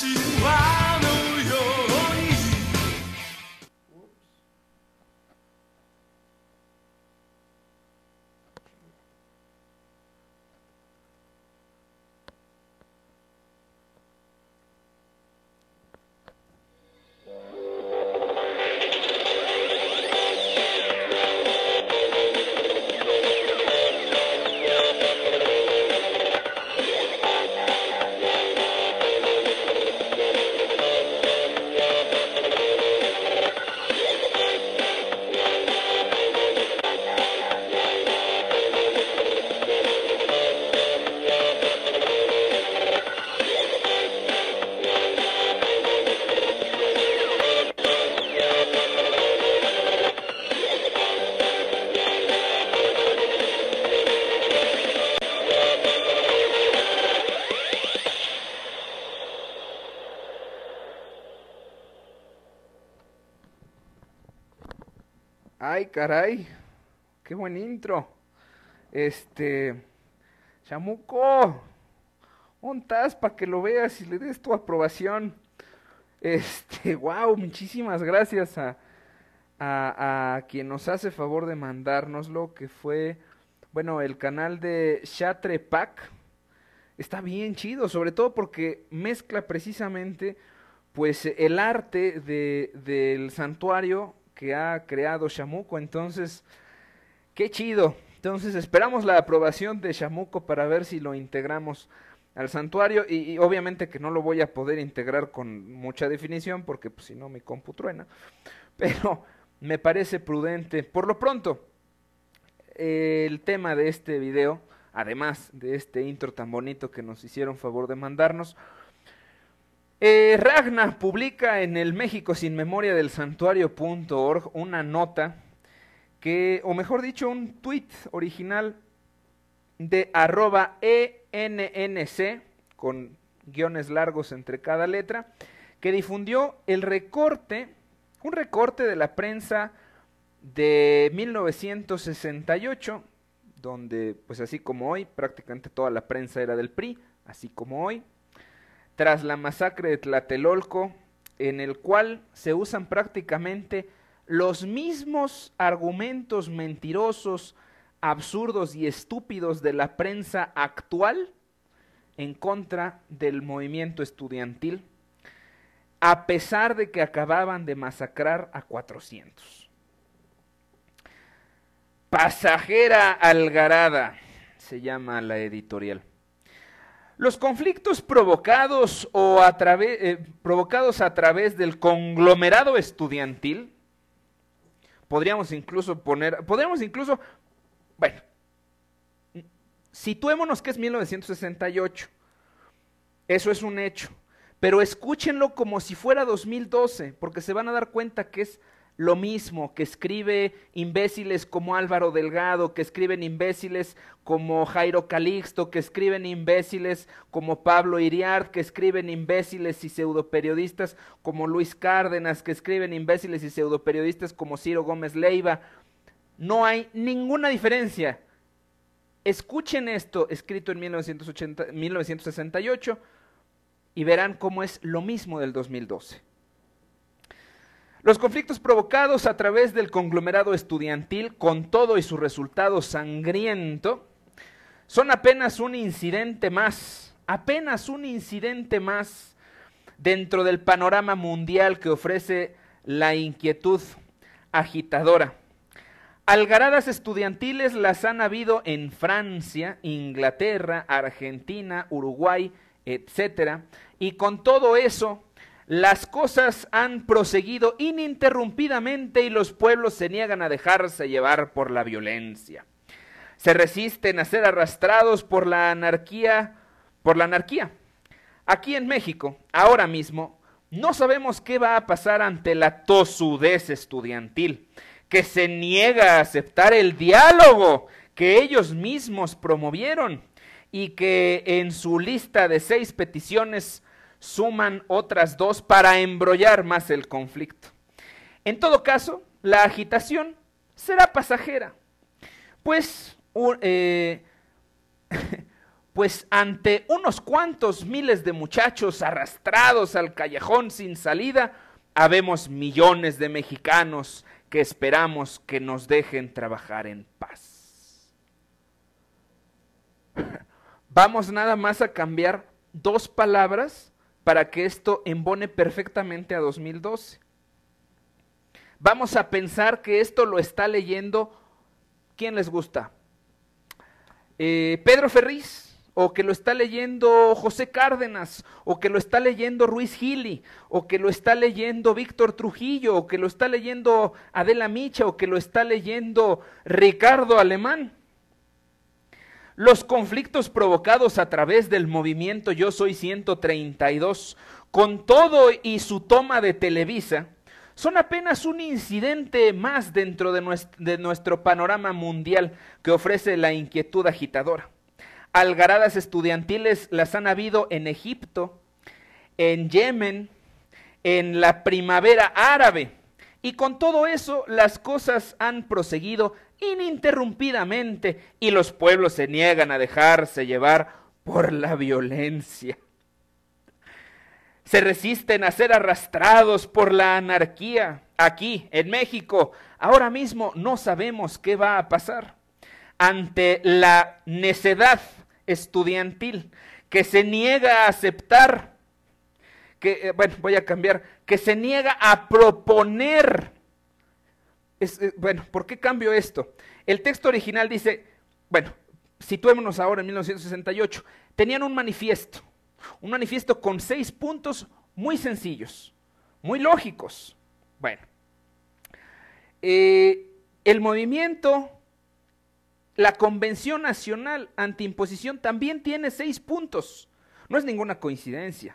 Ay, caray, qué buen intro. Chamuco, ¿dónde estás para que lo veas y le des tu aprobación? Wow, muchísimas gracias a quien nos hace favor de mandárnoslo, que fue, bueno, el canal de Shatre Pack. Está bien chido, sobre todo porque mezcla precisamente, pues, el arte del santuario que ha creado Chamuco. Entonces, qué chido. Entonces esperamos la aprobación de Chamuco para ver si lo integramos al santuario, y obviamente que no lo voy a poder integrar con mucha definición porque pues, si no mi compu truena, pero me parece prudente. Por lo pronto, el tema de este video, además de este intro tan bonito que nos hicieron favor de mandarnos, Ragna publica en el México Sin Memoria del Santuario.org una nota que, o mejor dicho, un tweet original de @ENNC, con guiones largos entre cada letra, que difundió un recorte de la prensa de 1968, donde, pues así como hoy, prácticamente toda la prensa era del PRI, así como hoy, tras la masacre de Tlatelolco, en el cual se usan prácticamente los mismos argumentos mentirosos, absurdos y estúpidos de la prensa actual en contra del movimiento estudiantil, a pesar de que acababan de masacrar a 400. Pasajera Algarada se llama la editorial. Los conflictos provocados a través del conglomerado estudiantil, podríamos incluso, bueno, situémonos que es 1968, eso es un hecho, pero escúchenlo como si fuera 2012, porque se van a dar cuenta que es lo mismo, que escribe imbéciles como Álvaro Delgado, que escriben imbéciles como Jairo Calixto, que escriben imbéciles como Pablo Iriart, que escriben imbéciles y pseudoperiodistas como Luis Cárdenas, que escriben imbéciles y pseudoperiodistas como Ciro Gómez Leiva. No hay ninguna diferencia. Escuchen esto, escrito en 1968, y verán cómo es lo mismo del 2012. Los conflictos provocados a través del conglomerado estudiantil, con todo y su resultado sangriento, son apenas un incidente más dentro del panorama mundial que ofrece la inquietud agitadora. Algaradas estudiantiles las han habido en Francia, Inglaterra, Argentina, Uruguay, etcétera, y con todo eso, las cosas han proseguido ininterrumpidamente y los pueblos se niegan a dejarse llevar por la violencia. Se resisten a ser arrastrados por la anarquía. Aquí en México, ahora mismo, no sabemos qué va a pasar ante la tosudez estudiantil, que se niega a aceptar el diálogo que ellos mismos promovieron y que en su lista de 6 peticiones suman otras 2 para embrollar más el conflicto. En todo caso, la agitación será pasajera, pues Pues ante unos cuantos miles de muchachos arrastrados al callejón sin salida, habemos millones de mexicanos que esperamos que nos dejen trabajar en paz. Vamos nada más a cambiar 2 palabras para que esto embone perfectamente a 2012. Vamos a pensar que esto lo está leyendo, ¿quién les gusta? Pedro Ferriz, o que lo está leyendo José Cárdenas, o que lo está leyendo Ruiz Gili, o que lo está leyendo Víctor Trujillo, o que lo está leyendo Adela Micha, o que lo está leyendo Ricardo Alemán. Los conflictos provocados a través del movimiento Yo Soy 132, con todo y su toma de Televisa, son apenas un incidente más dentro de nuestro panorama mundial que ofrece la inquietud agitadora. Algaradas estudiantiles las han habido en Egipto, en Yemen, en la primavera árabe, y con todo eso las cosas han proseguido ininterrumpidamente y los pueblos se niegan a dejarse llevar por la violencia. Se resisten a ser arrastrados por la anarquía. Aquí, en México, ahora mismo no sabemos qué va a pasar. Ante la necedad estudiantil que se niega a aceptar, que se niega a proponer. ¿Por qué cambio esto? El texto original dice, situémonos ahora en 1968, tenían un manifiesto con 6 puntos muy sencillos, muy lógicos. El movimiento, la Convención Nacional Antiimposición también tiene 6 puntos. No es ninguna coincidencia.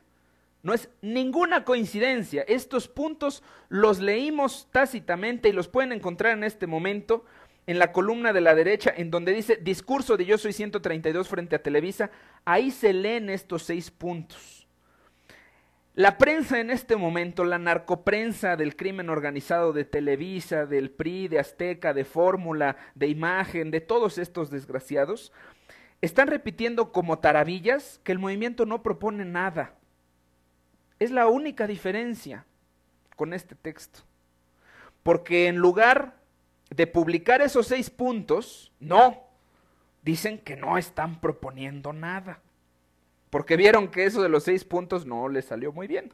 Estos puntos los leímos tácitamente y los pueden encontrar en este momento en la columna de la derecha, en donde dice discurso de Yo Soy 132 frente a Televisa. Ahí se leen estos 6 puntos. La prensa en este momento, la narcoprensa del crimen organizado de Televisa, del PRI, de Azteca, de Fórmula, de Imagen, de todos estos desgraciados, están repitiendo como tarabillas que el movimiento no propone nada. Es la única diferencia con este texto. Porque en lugar de publicar esos 6 puntos, dicen que no están proponiendo nada. Porque vieron que eso de los 6 puntos no les salió muy bien.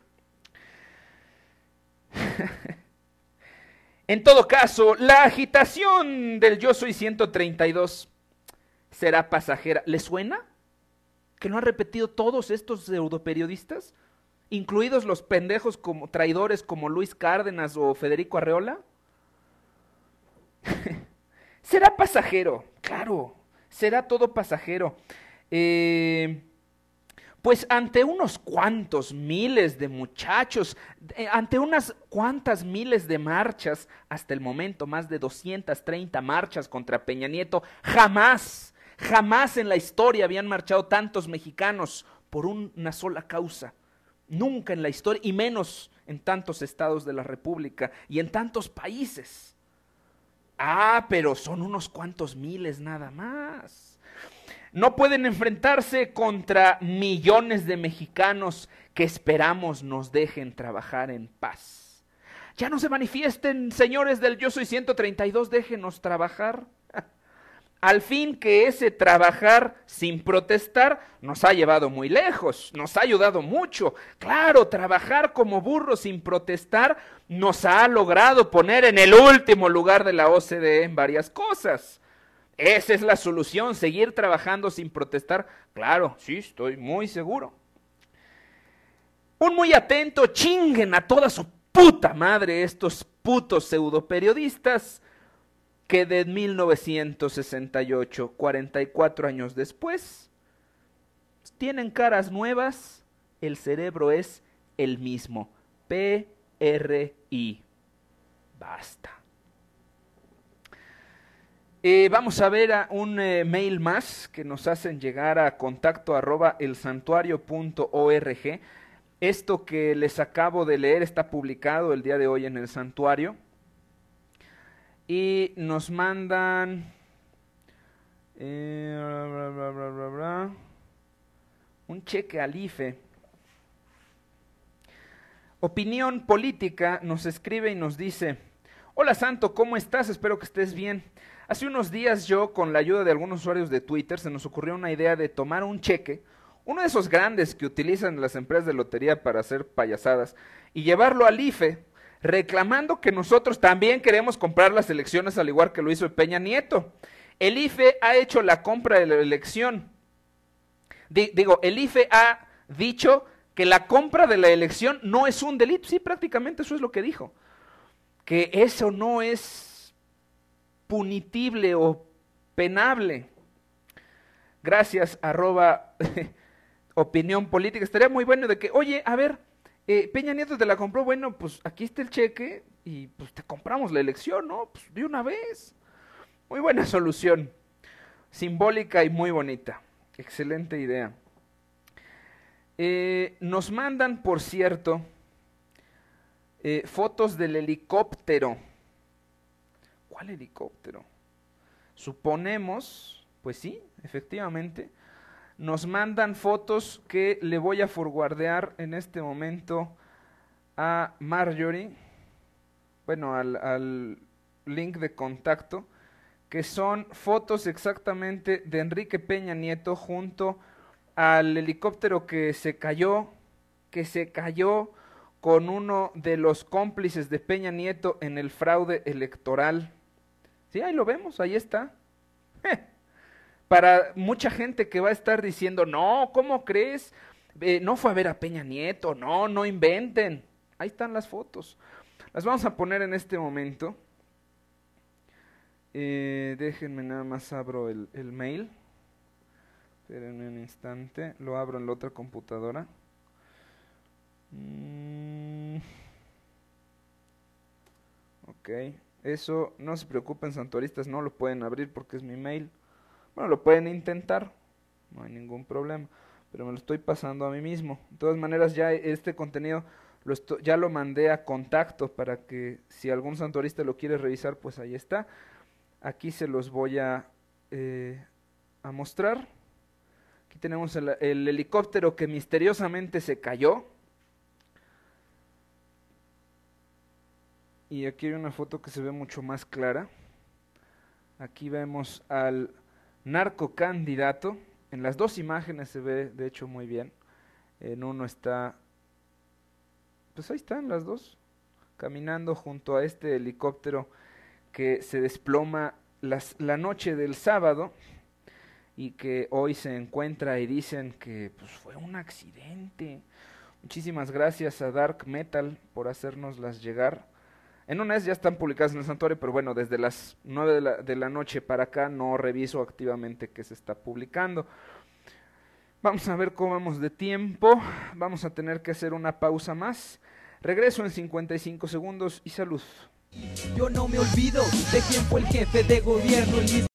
En todo caso, la agitación del Yo Soy 132 será pasajera. ¿Les suena? ¿Que no han repetido todos estos pseudoperiodistas? Incluidos los pendejos como traidores como Luis Cárdenas o Federico Arreola. Será pasajero, claro, será todo pasajero. Pues ante unos cuantos miles de muchachos, ante unas cuantas miles de marchas, hasta el momento más de 230 marchas contra Peña Nieto, jamás en la historia habían marchado tantos mexicanos por una sola causa. Nunca en la historia, y menos en tantos estados de la República y en tantos países. Pero son unos cuantos miles nada más. No pueden enfrentarse contra millones de mexicanos que esperamos nos dejen trabajar en paz. Ya no se manifiesten, señores del Yo Soy 132, déjenos trabajar. Al fin que ese trabajar sin protestar nos ha llevado muy lejos, nos ha ayudado mucho. Claro, trabajar como burro sin protestar nos ha logrado poner en el último lugar de la OCDE en varias cosas. Esa es la solución, seguir trabajando sin protestar. Claro, sí, estoy muy seguro. Un muy atento, chinguen a toda su puta madre estos putos pseudoperiodistas que de 1968, 44 años después, tienen caras nuevas, el cerebro es el mismo. PRI. Basta. Vamos a ver un mail más que nos hacen llegar a contacto@elsantuario.org. Esto que les acabo de leer está publicado el día de hoy en El Santuario. Y nos mandan... un cheque al IFE. Opinión Política nos escribe y nos dice: hola Santo, ¿cómo estás? Espero que estés bien. Hace unos días yo, con la ayuda de algunos usuarios de Twitter, se nos ocurrió una idea de tomar un cheque, uno de esos grandes que utilizan las empresas de lotería para hacer payasadas, y llevarlo al IFE, reclamando que nosotros también queremos comprar las elecciones al igual que lo hizo Peña Nieto. El IFE ha hecho la compra de la elección. El IFE ha dicho que la compra de la elección no es un delito. Sí, prácticamente eso es lo que dijo. Que eso no es punitible o penable. Gracias, @opinión política. Estaría muy bueno de que, oye, a ver, Peña Nieto te la compró, bueno, pues aquí está el cheque y pues te compramos la elección, ¿no? Pues de una vez. Muy buena solución. Simbólica y muy bonita. Excelente idea. Nos mandan, por cierto, fotos del helicóptero. ¿Cuál helicóptero? Suponemos, pues sí, efectivamente, nos mandan fotos que le voy a forwardear en este momento a Marjorie, bueno, al link de contacto, que son fotos exactamente de Enrique Peña Nieto junto al helicóptero que se cayó con uno de los cómplices de Peña Nieto en el fraude electoral. Sí, ahí lo vemos, ahí está. Para mucha gente que va a estar diciendo, no, ¿cómo crees? No fue a ver a Peña Nieto, no inventen. Ahí están las fotos. Las vamos a poner en este momento. Déjenme nada más abro el mail. Esperen un instante, lo abro en la otra computadora. Ok, eso no se preocupen, santoristas, no lo pueden abrir porque es mi mail. Bueno, lo pueden intentar, no hay ningún problema, pero me lo estoy pasando a mí mismo. De todas maneras, ya este contenido ya lo mandé a contacto para que si algún santorista lo quiere revisar, pues ahí está. Aquí se los voy a mostrar. Aquí tenemos el helicóptero que misteriosamente se cayó. Y aquí hay una foto que se ve mucho más clara. Aquí vemos al narcocandidato. En las dos imágenes se ve de hecho muy bien. En uno está, pues ahí están las dos, caminando junto a este helicóptero que se desploma la noche del sábado y que hoy se encuentra y dicen que pues fue un accidente. Muchísimas gracias a Dark Metal por hacérnoslas llegar. En una vez ya están publicadas en el santuario, pero bueno, desde las 9 de la noche para acá no reviso activamente que se está publicando. Vamos a ver cómo vamos de tiempo. Vamos a tener que hacer una pausa más. Regreso en 55 segundos y salud. Yo no me olvido de quién fue el jefe de gobierno.